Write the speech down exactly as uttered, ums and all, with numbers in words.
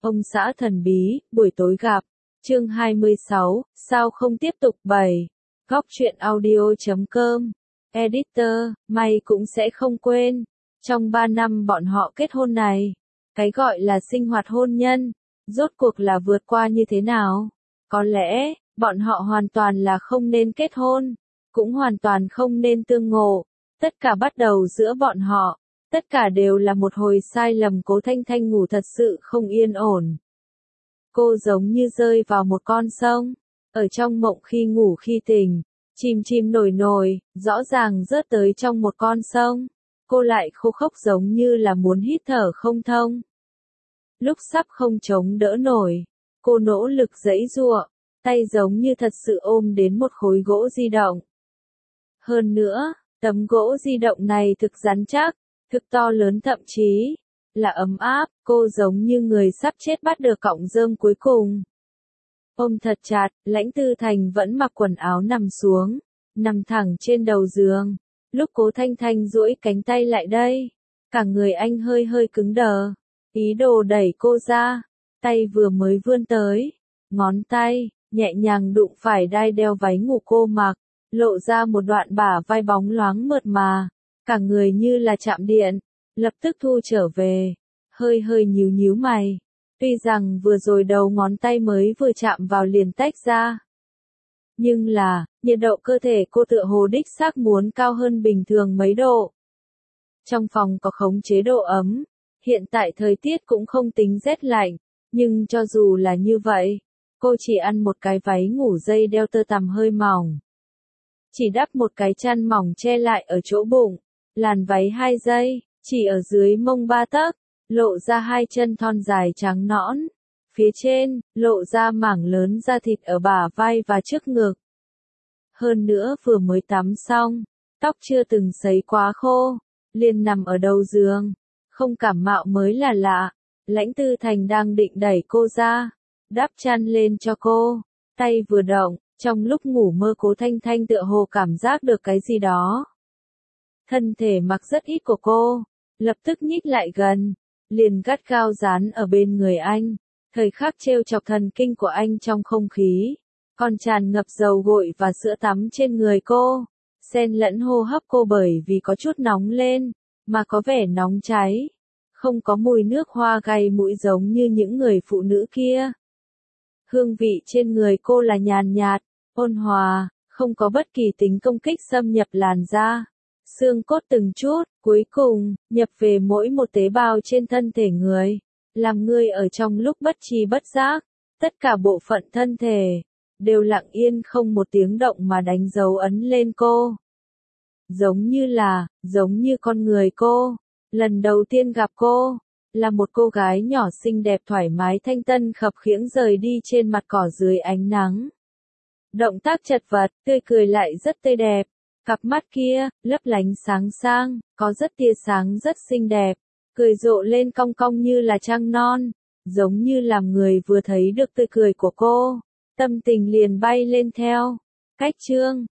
Ông xã thần bí, buổi tối gặp. Chương hai mươi sáu, sao không tiếp tục bảy. Góc truyện audio chấm com. Editor, may cũng sẽ không quên. Trong ba năm bọn họ kết hôn này, cái gọi là sinh hoạt hôn nhân, rốt cuộc là vượt qua như thế nào? Có lẽ, bọn họ hoàn toàn là không nên kết hôn, cũng hoàn toàn không nên tương ngộ. Tất cả bắt đầu giữa bọn họ, tất cả đều là một hồi sai lầm. Cố Thanh Thanh ngủ thật sự không yên ổn. Cô giống như rơi vào một con sông, ở trong mộng khi ngủ khi tỉnh, chìm chìm nổi nổi, rõ ràng rớt tới trong một con sông. Cô lại khô khốc giống như là muốn hít thở không thông. Lúc sắp không chống đỡ nổi, cô nỗ lực giãy giụa, tay giống như thật sự ôm đến một khối gỗ di động. Hơn nữa, tấm gỗ di động này thực rắn chắc, thực to lớn, thậm chí là ấm áp. Cô giống như người sắp chết bắt được cọng rơm cuối cùng. Ôm thật chặt, Lãnh Tư Thành vẫn mặc quần áo nằm xuống, nằm thẳng trên đầu giường. Lúc Cố Thanh Thanh duỗi cánh tay lại đây, cả người anh hơi hơi cứng đờ, ý đồ đẩy cô ra. Tay vừa mới vươn tới, ngón tay nhẹ nhàng đụng phải đai đeo váy ngủ cô mặc, lộ ra một đoạn bả vai bóng loáng mượt mà, cả người như là chạm điện, lập tức thu trở về, hơi hơi nhíu nhíu mày. Tuy rằng vừa rồi đầu ngón tay mới vừa chạm vào liền tách ra, nhưng là, nhiệt độ cơ thể cô tựa hồ đích xác muốn cao hơn bình thường mấy độ. Trong phòng có khống chế độ ấm, hiện tại thời tiết cũng không tính rét lạnh, nhưng cho dù là như vậy, cô chỉ ăn một cái váy ngủ dây đeo tơ tằm hơi mỏng. Chỉ đắp một cái chăn mỏng che lại ở chỗ bụng, làn váy hai dây, chỉ ở dưới mông ba tấc, lộ ra hai chân thon dài trắng nõn. Phía trên, lộ ra mảng lớn da thịt ở bả vai và trước ngực. Hơn nữa vừa mới tắm xong, tóc chưa từng sấy quá khô, liền nằm ở đầu giường, không cảm mạo mới là lạ. Lãnh Tư Thành đang định đẩy cô ra, đắp chăn lên cho cô, tay vừa động, trong lúc ngủ mơ Cố Thanh Thanh tựa hồ cảm giác được cái gì đó. Thân thể mặc rất ít của cô, lập tức nhích lại gần, liền gắt gao dán ở bên người anh. Thời khắc trêu chọc thần kinh của anh trong không khí, còn tràn ngập dầu gội và sữa tắm trên người cô, xen lẫn hô hấp cô bởi vì có chút nóng lên, mà có vẻ nóng cháy, không có mùi nước hoa gây mũi giống như những người phụ nữ kia. Hương vị trên người cô là nhàn nhạt, ôn hòa, không có bất kỳ tính công kích xâm nhập làn da, xương cốt từng chút, cuối cùng, nhập về mỗi một tế bào trên thân thể người. Làm người ở trong lúc bất tri bất giác, tất cả bộ phận thân thể, đều lặng yên không một tiếng động mà đánh dấu ấn lên cô. Giống như là, giống như con người cô, lần đầu tiên gặp cô, là một cô gái nhỏ xinh đẹp thoải mái thanh tân khập khiễng rời đi trên mặt cỏ dưới ánh nắng. Động tác chật vật, tươi cười lại rất tươi đẹp, cặp mắt kia, lấp lánh sáng sang, có rất tia sáng rất xinh đẹp. Cười rộ lên cong cong như là trăng non, giống như làm người vừa thấy được tươi cười của cô, tâm tình liền bay lên theo. Cách chương